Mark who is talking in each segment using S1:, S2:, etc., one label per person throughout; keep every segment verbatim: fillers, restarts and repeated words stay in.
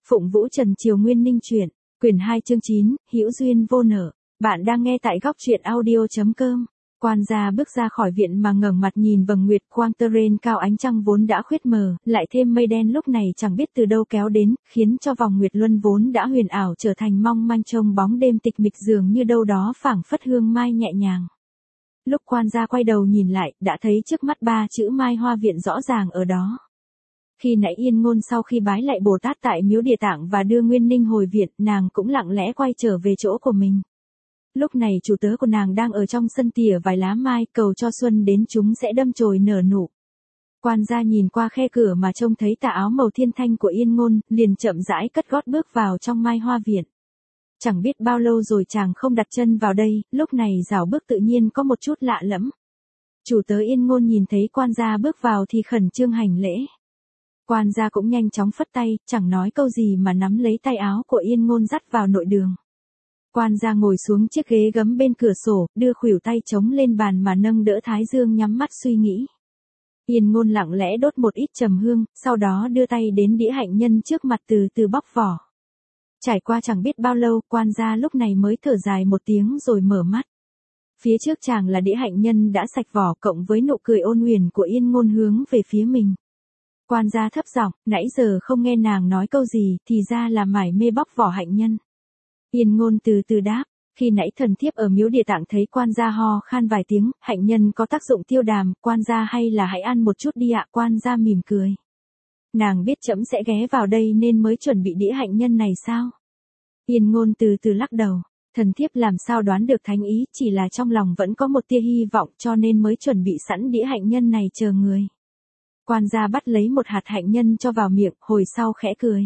S1: Phụng Vũ Trần Triều Nguyên Ninh truyện, quyển hai chương chín, hữu duyên vô nở. Bạn đang nghe tại góc truyện audio chấm com. Quan gia bước ra khỏi viện mà ngẩng mặt nhìn vầng nguyệt quang tơ rên cao, ánh trăng vốn đã khuyết mờ, lại thêm mây đen lúc này chẳng biết từ đâu kéo đến, khiến cho vòng nguyệt luân vốn đã huyền ảo trở thành mong manh trông bóng đêm tịch mịch, dường như đâu đó phảng phất hương mai nhẹ nhàng. Lúc quan gia quay đầu nhìn lại, đã thấy trước mắt ba chữ Mai Hoa Viện rõ ràng ở đó. Khi nãy Yên Ngôn sau khi bái lại Bồ Tát tại miếu Địa Tạng và đưa Nguyên Ninh hồi viện, nàng cũng lặng lẽ quay trở về chỗ của mình. Lúc này chủ tớ của nàng đang ở trong sân tỉa vài lá mai, cầu cho xuân đến chúng sẽ đâm chồi nở nụ. Quan gia nhìn qua khe cửa mà trông thấy tà áo màu thiên thanh của Yên Ngôn, liền chậm rãi cất gót bước vào trong Mai Hoa Viện. Chẳng biết bao lâu rồi chàng không đặt chân vào đây, lúc này dạo bước tự nhiên có một chút lạ lẫm. Chủ tớ Yên Ngôn nhìn thấy quan gia bước vào thì khẩn trương hành lễ. Quan gia cũng nhanh chóng phất tay, chẳng nói câu gì mà nắm lấy tay áo của Yên Ngôn dắt vào nội đường. Quan gia ngồi xuống chiếc ghế gấm bên cửa sổ, đưa khuỷu tay chống lên bàn mà nâng đỡ thái dương, nhắm mắt suy nghĩ. Yên Ngôn lặng lẽ đốt một ít trầm hương, sau đó đưa tay đến đĩa hạnh nhân trước mặt từ từ bóc vỏ. Trải qua chẳng biết bao lâu, quan gia lúc này mới thở dài một tiếng rồi mở mắt. Phía trước chàng là đĩa hạnh nhân đã sạch vỏ, cộng với nụ cười ôn huyền của Yên Ngôn hướng về phía mình. Quan gia thấp giọng, nãy giờ không nghe nàng nói câu gì, thì ra là mải mê bóc vỏ hạnh nhân. Yên Ngôn từ từ đáp, khi nãy thần thiếp ở miếu Địa Tạng thấy quan gia ho khan vài tiếng, hạnh nhân có tác dụng tiêu đàm, quan gia hay là hãy ăn một chút đi ạ. Quan gia mỉm cười. Nàng biết trẫm sẽ ghé vào đây nên mới chuẩn bị đĩa hạnh nhân này sao? Yên Ngôn từ từ lắc đầu, thần thiếp làm sao đoán được thánh ý, chỉ là trong lòng vẫn có một tia hy vọng cho nên mới chuẩn bị sẵn đĩa hạnh nhân này chờ người. Quan gia bắt lấy một hạt hạnh nhân cho vào miệng, hồi sau khẽ cười.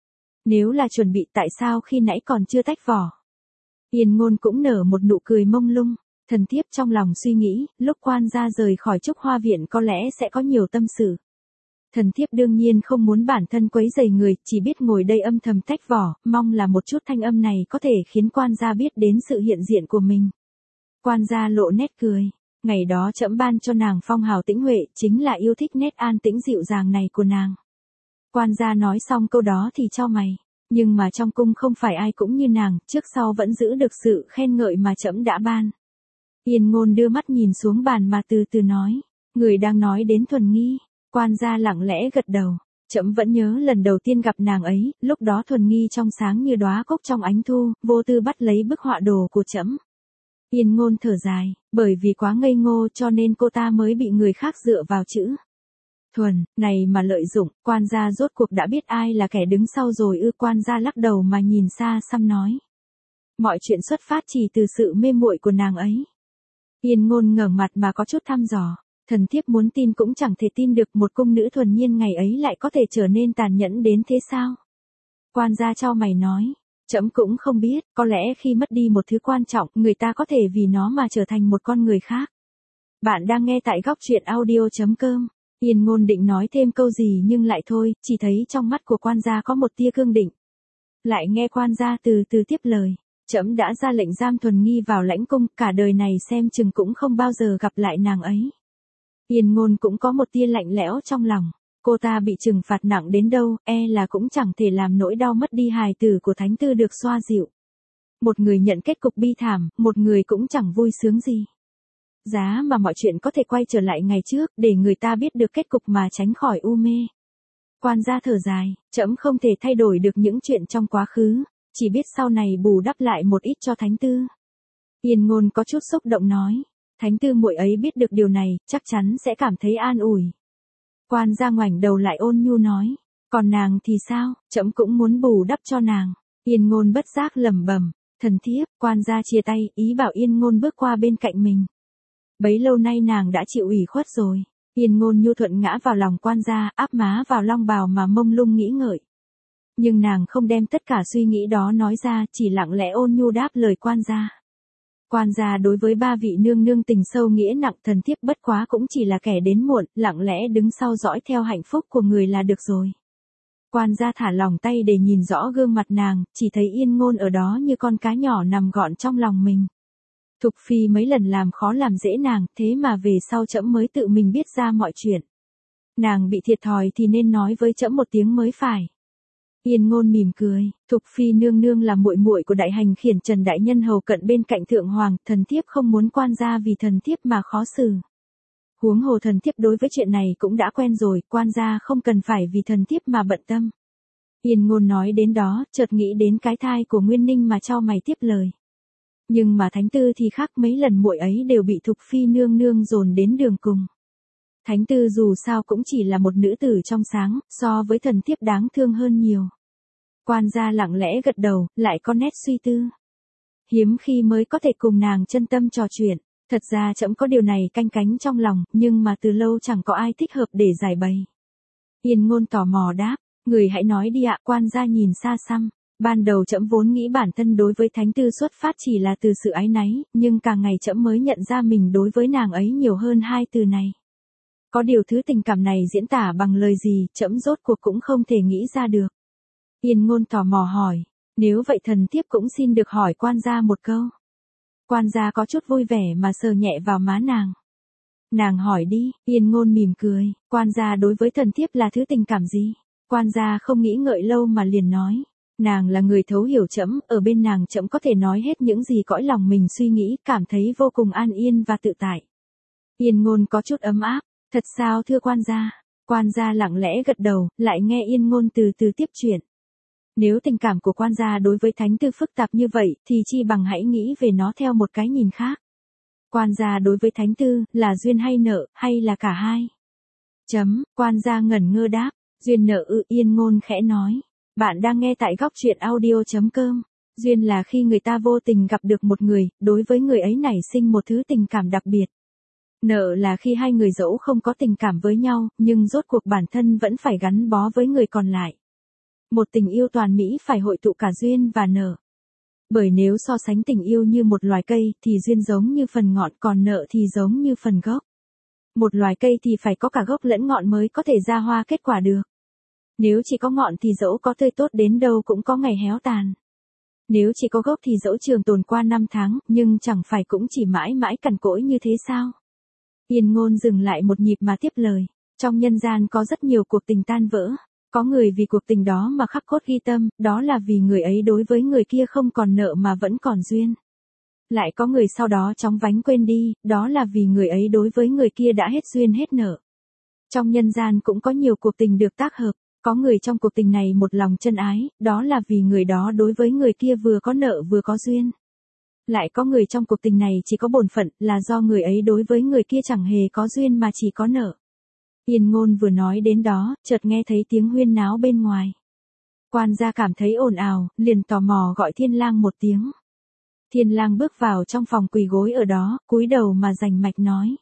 S1: Nếu là chuẩn bị tại sao khi nãy còn chưa tách vỏ? Yên Ngôn cũng nở một nụ cười mông lung, thần thiếp trong lòng suy nghĩ, lúc quan gia rời khỏi Trúc Hoa Viện có lẽ sẽ có nhiều tâm sự. Thần thiếp đương nhiên không muốn bản thân quấy rầy người, chỉ biết ngồi đây âm thầm tách vỏ, mong là một chút thanh âm này có thể khiến quan gia biết đến sự hiện diện của mình. Quan gia lộ nét cười. Ngày đó trẫm ban cho nàng phong hào Tĩnh Huệ, chính là yêu thích nét an tĩnh dịu dàng này của nàng. Quan gia nói xong câu đó thì chau mày, nhưng mà trong cung không phải ai cũng như nàng, trước sau vẫn giữ được sự khen ngợi mà trẫm đã ban. Yên Ngôn đưa mắt nhìn xuống bàn mà từ từ nói, người đang nói đến Thuần Nghi. Quan gia lặng lẽ gật đầu, trẫm vẫn nhớ lần đầu tiên gặp nàng ấy, lúc đó Thuần Nghi trong sáng như đóa cúc trong ánh thu, vô tư bắt lấy bức họa đồ của trẫm. Yên Ngôn thở dài, bởi vì quá ngây ngô cho nên cô ta mới bị người khác dựa vào chữ Thuần, này mà lợi dụng. Quan gia rốt cuộc đã biết ai là kẻ đứng sau rồi ư? Quan gia lắc đầu mà nhìn xa xăm nói. Mọi chuyện xuất phát chỉ từ sự mê muội của nàng ấy. Yên Ngôn ngẩng mặt mà có chút thăm dò, thần thiếp muốn tin cũng chẳng thể tin được, một cung nữ thuần nhiên ngày ấy lại có thể trở nên tàn nhẫn đến thế sao? Quan gia chau mày nói. Trẫm cũng không biết, có lẽ khi mất đi một thứ quan trọng, người ta có thể vì nó mà trở thành một con người khác. Bạn đang nghe tại góc truyện audio chấm com. Yên Ngôn định nói thêm câu gì nhưng lại thôi, chỉ thấy trong mắt của quan gia có một tia cương định. Lại nghe quan gia từ từ tiếp lời, trẫm đã ra lệnh giam Thuần Nghi vào lãnh cung, cả đời này xem chừng cũng không bao giờ gặp lại nàng ấy. Yên Ngôn cũng có một tia lạnh lẽo trong lòng. Cô ta bị trừng phạt nặng đến đâu, e là cũng chẳng thể làm nỗi đau mất đi hài tử của Thánh Tư được xoa dịu. Một người nhận kết cục bi thảm, một người cũng chẳng vui sướng gì. Giá mà mọi chuyện có thể quay trở lại ngày trước, để người ta biết được kết cục mà tránh khỏi u mê. Quan gia thở dài, trẫm không thể thay đổi được những chuyện trong quá khứ, chỉ biết sau này bù đắp lại một ít cho Thánh Tư. Yên Ngôn có chút xúc động nói, Thánh Tư muội ấy biết được điều này, chắc chắn sẽ cảm thấy an ủi. Quan gia ngoảnh đầu lại ôn nhu nói, còn nàng thì sao, trẫm cũng muốn bù đắp cho nàng. Yên Ngôn bất giác lẩm bẩm, thần thiếp. Quan gia chia tay, ý bảo Yên Ngôn bước qua bên cạnh mình. Bấy lâu nay nàng đã chịu ủy khuất rồi. Yên Ngôn nhu thuận ngã vào lòng quan gia, áp má vào long bào mà mông lung nghĩ ngợi. Nhưng nàng không đem tất cả suy nghĩ đó nói ra, chỉ lặng lẽ ôn nhu đáp lời quan gia. Quan gia đối với ba vị nương nương tình sâu nghĩa nặng, thần thiếp bất quá cũng chỉ là kẻ đến muộn, lặng lẽ đứng sau dõi theo hạnh phúc của người là được rồi. Quan gia thả lòng tay để nhìn rõ gương mặt nàng, chỉ thấy Yên Ngôn ở đó như con cá nhỏ nằm gọn trong lòng mình. Thục phi mấy lần làm khó làm dễ nàng, thế mà về sau trẫm mới tự mình biết ra mọi chuyện. Nàng bị thiệt thòi thì nên nói với trẫm một tiếng mới phải. Yên Ngôn mỉm cười, Thục Phi nương nương là muội muội của đại hành khiển Trần đại nhân hầu cận bên cạnh thượng hoàng, thần thiếp không muốn quan gia vì thần thiếp mà khó xử. Huống hồ thần thiếp đối với chuyện này cũng đã quen rồi, quan gia không cần phải vì thần thiếp mà bận tâm. Yên Ngôn nói đến đó, chợt nghĩ đến cái thai của Nguyên Ninh mà chau mày tiếp lời. Nhưng mà Thánh Tư thì khác, mấy lần muội ấy đều bị Thục Phi nương nương dồn đến đường cùng. Thánh Tư dù sao cũng chỉ là một nữ tử trong sáng, so với thần thiếp đáng thương hơn nhiều. Quan gia lặng lẽ gật đầu, lại có nét suy tư. Hiếm khi mới có thể cùng nàng chân tâm trò chuyện, thật ra trẫm có điều này canh cánh trong lòng, nhưng mà từ lâu chẳng có ai thích hợp để giải bày. Yên Ngôn tò mò đáp, người hãy nói đi ạ. Quan gia nhìn xa xăm, ban đầu trẫm vốn nghĩ bản thân đối với Thánh Tư xuất phát chỉ là từ sự áy náy, nhưng càng ngày trẫm mới nhận ra mình đối với nàng ấy nhiều hơn hai từ này. Có điều thứ tình cảm này diễn tả bằng lời gì, trẫm rốt cuộc cũng không thể nghĩ ra được. Yên Ngôn tò mò hỏi, nếu vậy thần thiếp cũng xin được hỏi quan gia một câu. Quan gia có chút vui vẻ mà sờ nhẹ vào má nàng. Nàng hỏi đi. Yên Ngôn mỉm cười, quan gia đối với thần thiếp là thứ tình cảm gì? Quan gia không nghĩ ngợi lâu mà liền nói, nàng là người thấu hiểu trẫm, ở bên nàng trẫm có thể nói hết những gì cõi lòng mình suy nghĩ, cảm thấy vô cùng an yên và tự tại. Yên Ngôn có chút ấm áp, thật sao thưa quan gia? Quan gia lặng lẽ gật đầu, lại nghe Yên Ngôn từ từ tiếp chuyện. Nếu tình cảm của quan gia đối với Thánh Tư phức tạp như vậy, thì chi bằng hãy nghĩ về nó theo một cái nhìn khác. Quan gia đối với Thánh Tư, là duyên hay nợ, hay là cả hai? Chấm, quan gia ngẩn ngơ đáp, duyên nợ ư. Yên Ngôn khẽ nói, bạn đang nghe tại góc truyện audio chấm com. Duyên là khi người ta vô tình gặp được một người, đối với người ấy nảy sinh một thứ tình cảm đặc biệt. Nợ là khi hai người dẫu không có tình cảm với nhau, nhưng rốt cuộc bản thân vẫn phải gắn bó với người còn lại. Một tình yêu toàn mỹ phải hội tụ cả duyên và nợ. Bởi nếu so sánh tình yêu như một loài cây, thì duyên giống như phần ngọn, còn nợ thì giống như phần gốc. Một loài cây thì phải có cả gốc lẫn ngọn mới có thể ra hoa kết quả được. Nếu chỉ có ngọn thì dẫu có tươi tốt đến đâu cũng có ngày héo tàn. Nếu chỉ có gốc thì dẫu trường tồn qua năm tháng, nhưng chẳng phải cũng chỉ mãi mãi cằn cỗi như thế sao? Yên Ngôn dừng lại một nhịp mà tiếp lời. Trong nhân gian có rất nhiều cuộc tình tan vỡ. Có người vì cuộc tình đó mà khắc cốt ghi tâm, đó là vì người ấy đối với người kia không còn nợ mà vẫn còn duyên. Lại có người sau đó chóng vánh quên đi, đó là vì người ấy đối với người kia đã hết duyên hết nợ. Trong nhân gian cũng có nhiều cuộc tình được tác hợp, có người trong cuộc tình này một lòng chân ái, đó là vì người đó đối với người kia vừa có nợ vừa có duyên. Lại có người trong cuộc tình này chỉ có bổn phận, là do người ấy đối với người kia chẳng hề có duyên mà chỉ có nợ. Yên Ngôn vừa nói đến đó, chợt nghe thấy tiếng huyên náo bên ngoài. Quan gia cảm thấy ồn ào, liền tò mò gọi Thiên Lang một tiếng. Thiên Lang bước vào trong phòng quỳ gối ở đó, cúi đầu mà rành mạch nói.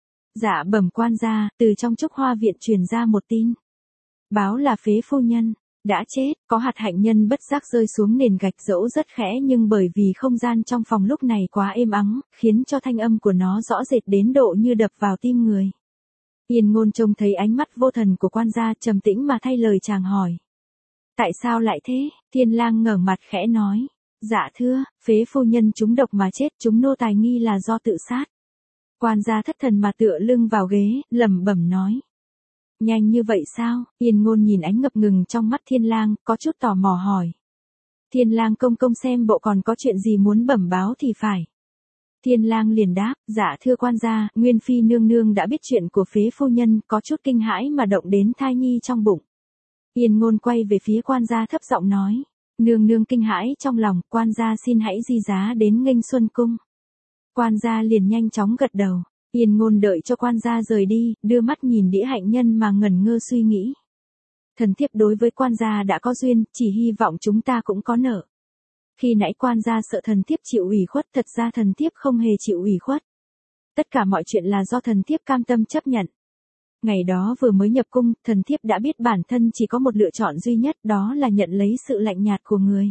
S1: Dạ bẩm quan gia, từ trong Trúc Hoa viện truyền ra một tin. Báo là phế phu nhân đã chết, có hạt hạnh nhân bất giác rơi xuống nền gạch dẫu rất khẽ, nhưng bởi vì không gian trong phòng lúc này quá êm ắng, khiến cho thanh âm của nó rõ rệt đến độ như đập vào tim người. Yên Ngôn trông thấy ánh mắt vô thần của quan gia, trầm tĩnh mà thay lời chàng hỏi. Tại sao lại thế? Thiên Lang ngẩng mặt khẽ nói. Dạ thưa, phế phu nhân trúng độc mà chết, chúng nô tài nghi là do tự sát. Quan gia thất thần mà tựa lưng vào ghế, lẩm bẩm nói. Nhanh như vậy sao? Yên Ngôn nhìn ánh ngập ngừng trong mắt Thiên Lang, có chút tò mò hỏi. Thiên Lang công công xem bộ còn có chuyện gì muốn bẩm báo thì phải. Thiên Lang liền đáp, dạ thưa quan gia, Nguyên Phi nương nương đã biết chuyện của phế phu nhân, có chút kinh hãi mà động đến thai nhi trong bụng. Yên Ngôn quay về phía quan gia thấp giọng nói, nương nương kinh hãi trong lòng, quan gia xin hãy di giá đến nghênh Xuân Cung. Quan gia liền nhanh chóng gật đầu. Yên Ngôn đợi cho quan gia rời đi, đưa mắt nhìn đĩa hạnh nhân mà ngẩn ngơ suy nghĩ. Thần thiếp đối với quan gia đã có duyên, chỉ hy vọng chúng ta cũng có nợ. Khi nãy quan gia sợ thần thiếp chịu ủy khuất, thật ra thần thiếp không hề chịu ủy khuất. Tất cả mọi chuyện là do thần thiếp cam tâm chấp nhận. Ngày đó vừa mới nhập cung, thần thiếp đã biết bản thân chỉ có một lựa chọn duy nhất, đó là nhận lấy sự lạnh nhạt của người.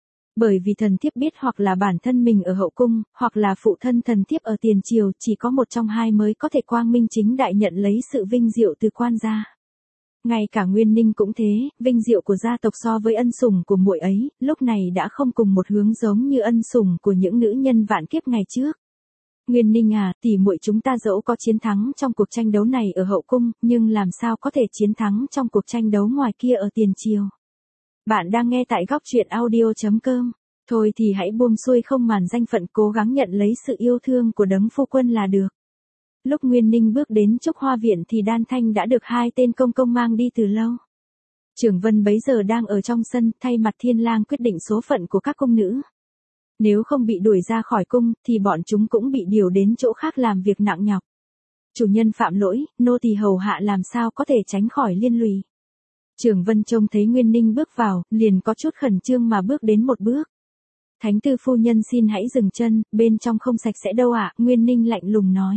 S1: Bởi vì thần thiếp biết hoặc là bản thân mình ở hậu cung, hoặc là phụ thân thần thiếp ở tiền triều, chỉ có một trong hai mới có thể quang minh chính đại nhận lấy sự vinh diệu từ quan gia. Ngay cả Nguyên Ninh cũng thế, vinh diệu của gia tộc so với ân sủng của muội ấy, lúc này đã không cùng một hướng giống như ân sủng của những nữ nhân vạn kiếp ngày trước. Nguyên Ninh à, tỷ muội chúng ta dẫu có chiến thắng trong cuộc tranh đấu này ở hậu cung, nhưng làm sao có thể chiến thắng trong cuộc tranh đấu ngoài kia ở tiền triều. Bạn đang nghe tại góc truyện audio.com. Thôi thì hãy buông xuôi không màn danh phận, cố gắng nhận lấy sự yêu thương của đấng phu quân là được. Lúc Nguyên Ninh bước đến Trúc Hoa Viện thì Đan Thanh đã được hai tên công công mang đi từ lâu. Trường Vân bấy giờ đang ở trong sân, thay mặt Thiên Lang quyết định số phận của các cung nữ. Nếu không bị đuổi ra khỏi cung, thì bọn chúng cũng bị điều đến chỗ khác làm việc nặng nhọc. Chủ nhân phạm lỗi, nô tỳ hầu hạ làm sao có thể tránh khỏi liên lụy. Trường Vân trông thấy Nguyên Ninh bước vào, liền có chút khẩn trương mà bước đến một bước. Thánh tư phu nhân xin hãy dừng chân, bên trong không sạch sẽ đâu ạ, Nguyên Ninh lạnh lùng nói.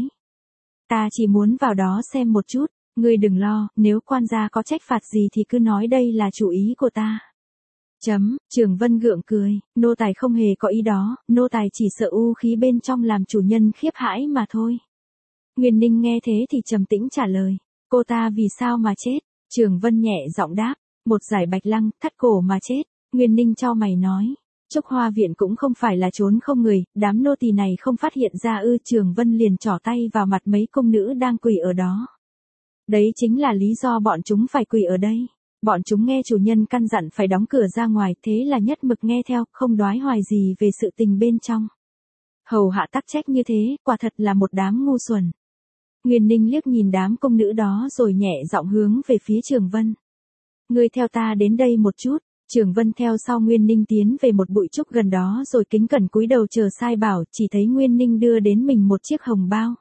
S1: Ta chỉ muốn vào đó xem một chút, ngươi đừng lo, nếu quan gia có trách phạt gì thì cứ nói đây là chủ ý của ta. Chấm, Trường Vân gượng cười, nô tài không hề có ý đó, nô tài chỉ sợ u khí bên trong làm chủ nhân khiếp hãi mà thôi. Nguyên Ninh nghe thế thì trầm tĩnh trả lời, cô ta vì sao mà chết? Trường Vân nhẹ giọng đáp, một giải bạch lăng, thắt cổ mà chết. Nguyên Ninh chau mày nói, Trúc Hoa Viện cũng không phải là trốn không người, đám nô tỳ này không phát hiện ra ư? Trường Vân liền trỏ tay vào mặt mấy công nữ đang quỳ ở đó. Đấy chính là lý do bọn chúng phải quỳ ở đây. Bọn chúng nghe chủ nhân căn dặn phải đóng cửa ra ngoài, thế là nhất mực nghe theo, không đoái hoài gì về sự tình bên trong. Hầu hạ tắc trách như thế, quả thật là một đám ngu xuẩn. Nguyên Ninh liếc nhìn đám công nữ đó rồi nhẹ giọng hướng về phía Trường Vân. Ngươi theo ta đến đây một chút. Trường Vân theo sau Nguyên Ninh tiến về một bụi trúc gần đó rồi kính cẩn cúi đầu chờ sai bảo, chỉ thấy Nguyên Ninh đưa đến mình một chiếc hồng bao.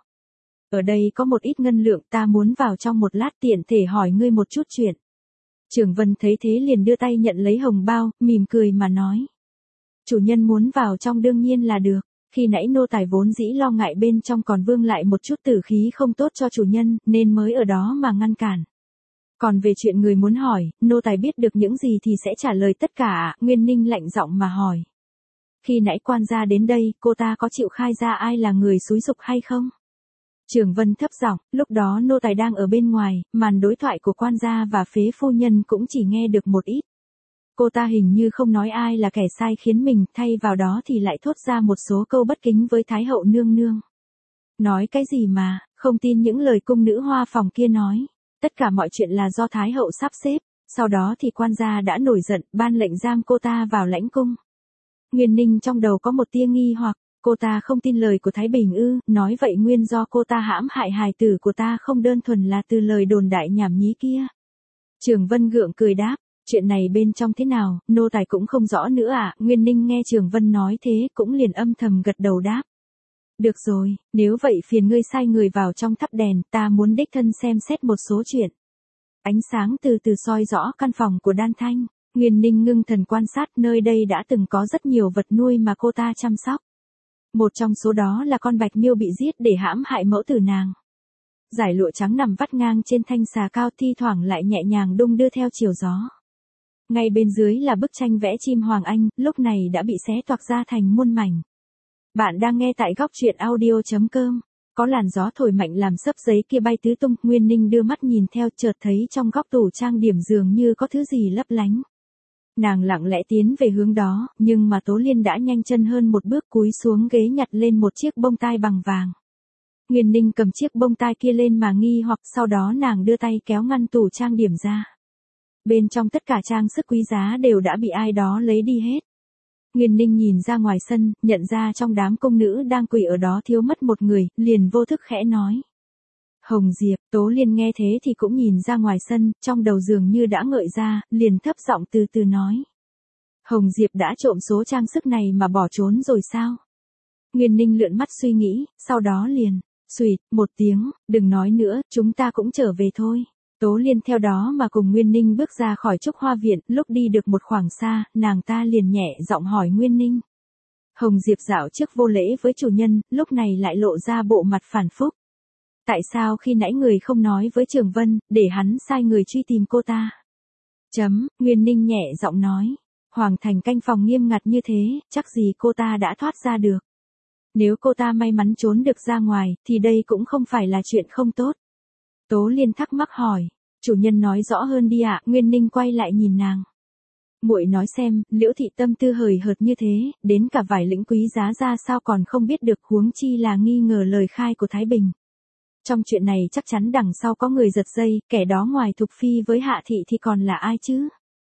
S1: Ở đây có một ít ngân lượng, ta muốn vào trong một lát tiện thể hỏi ngươi một chút chuyện. Trường Vân thấy thế liền đưa tay nhận lấy hồng bao, mỉm cười mà nói. Chủ nhân muốn vào trong đương nhiên là được. Khi nãy nô tài vốn dĩ lo ngại bên trong còn vương lại một chút tử khí không tốt cho chủ nhân, nên mới ở đó mà ngăn cản. Còn về chuyện người muốn hỏi, nô tài biết được những gì thì sẽ trả lời tất cả. Nguyên Ninh lạnh giọng mà hỏi. Khi nãy quan gia đến đây, cô ta có chịu khai ra ai là người xúi giục hay không? Trường Vân thấp giọng, lúc đó nô tài đang ở bên ngoài, màn đối thoại của quan gia và phế phu nhân cũng chỉ nghe được một ít. Cô ta hình như không nói ai là kẻ sai khiến mình, thay vào đó thì lại thốt ra một số câu bất kính với Thái hậu nương nương. Nói cái gì mà, không tin những lời cung nữ hoa phòng kia nói. Tất cả mọi chuyện là do Thái hậu sắp xếp, sau đó thì quan gia đã nổi giận, ban lệnh giam cô ta vào lãnh cung. Nguyên Ninh trong đầu có một tia nghi hoặc, cô ta không tin lời của Thái Bình ư? Nói vậy nguyên do cô ta hãm hại hài tử của ta không đơn thuần là từ lời đồn đại nhảm nhí kia. Trường Vân gượng cười đáp. Chuyện này bên trong thế nào, nô tài cũng không rõ nữa à? Nguyên Ninh nghe Trường Vân nói thế cũng liền âm thầm gật đầu đáp. Được rồi, nếu vậy phiền ngươi sai người vào trong thắp đèn, ta muốn đích thân xem xét một số chuyện. Ánh sáng từ từ soi rõ căn phòng của Đan Thanh, Nguyên Ninh ngưng thần quan sát, nơi đây đã từng có rất nhiều vật nuôi mà cô ta chăm sóc. Một trong số đó là con bạch miêu bị giết để hãm hại mẫu tử nàng. Dải lụa trắng nằm vắt ngang trên thanh xà cao, thi thoảng lại nhẹ nhàng đung đưa theo chiều gió. Ngay bên dưới là bức tranh vẽ chim Hoàng Anh, lúc này đã bị xé toạc ra thành muôn mảnh. Bạn đang nghe tại góc truyện audio.com. Có làn gió thổi mạnh làm xấp giấy kia bay tứ tung, Nguyên Ninh đưa mắt nhìn theo, chợt thấy trong góc tủ trang điểm dường như có thứ gì lấp lánh. Nàng lặng lẽ tiến về hướng đó, nhưng mà Tố Liên đã nhanh chân hơn một bước, cúi xuống ghế nhặt lên một chiếc bông tai bằng vàng. Nguyên Ninh cầm chiếc bông tai kia lên mà nghi hoặc, sau đó nàng đưa tay kéo ngăn tủ trang điểm ra. Bên trong tất cả trang sức quý giá đều đã bị ai đó lấy đi hết. Nguyên Ninh nhìn ra ngoài sân, nhận ra trong đám công nữ đang quỳ ở đó thiếu mất một người, liền vô thức khẽ nói. Hồng Diệp. Tố Liên nghe thế thì cũng nhìn ra ngoài sân, trong đầu dường như đã ngợi ra, liền thấp giọng từ từ nói. Hồng Diệp đã trộm số trang sức này mà bỏ trốn rồi sao? Nguyên Ninh lượn mắt suy nghĩ, sau đó liền, xuỵt, một tiếng, đừng nói nữa, chúng ta cũng trở về thôi. Tố Liên theo đó mà cùng Nguyên Ninh bước ra khỏi Trúc Hoa Viện, lúc đi được một khoảng xa, nàng ta liền nhẹ giọng hỏi Nguyên Ninh. Hồng Diệp dạo trước vô lễ với chủ nhân, lúc này lại lộ ra bộ mặt phản phúc. Tại sao khi nãy người không nói với Trường Vân, để hắn sai người truy tìm cô ta? Chấm, Nguyên Ninh nhẹ giọng nói. Hoàng thành canh phòng nghiêm ngặt như thế, chắc gì cô ta đã thoát ra được. Nếu cô ta may mắn trốn được ra ngoài, thì đây cũng không phải là chuyện không tốt. Tố Liên thắc mắc hỏi, chủ nhân nói rõ hơn đi ạ. Nguyên Ninh quay lại nhìn nàng. Muội nói xem, Liễu thị tâm tư hời hợt như thế, đến cả vài lĩnh quý giá ra sao còn không biết được, huống chi là nghi ngờ lời khai của Thái Bình. Trong chuyện này chắc chắn đằng sau có người giật dây, kẻ đó ngoài Thục Phi với Hạ thị thì còn là ai chứ?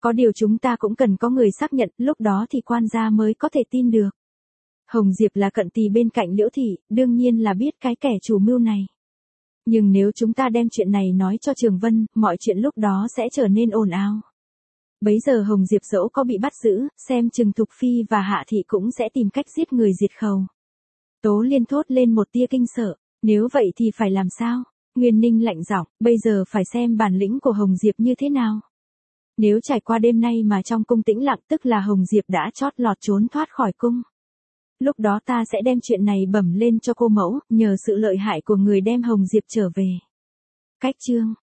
S1: Có điều chúng ta cũng cần có người xác nhận, lúc đó thì quan gia mới có thể tin được. Hồng Diệp là cận tỳ bên cạnh Liễu Thị, đương nhiên là biết cái kẻ chủ mưu này. Nhưng nếu chúng ta đem chuyện này nói cho Trường Vân, mọi chuyện lúc đó sẽ trở nên ồn ào. Bấy giờ Hồng Diệp dẫu có bị bắt giữ, xem chừng Thục Phi và Hạ Thị cũng sẽ tìm cách giết người diệt khẩu. Tố Liên thốt lên một tia kinh sợ, nếu vậy thì phải làm sao? Nguyên Ninh lạnh giọng, bây giờ phải xem bản lĩnh của Hồng Diệp như thế nào. Nếu trải qua đêm nay mà trong cung tĩnh lặng tức là Hồng Diệp đã chót lọt trốn thoát khỏi cung. Lúc đó ta sẽ đem chuyện này bẩm lên cho cô mẫu, nhờ sự lợi hại của người đem Hồng Diệp trở về. Cách chương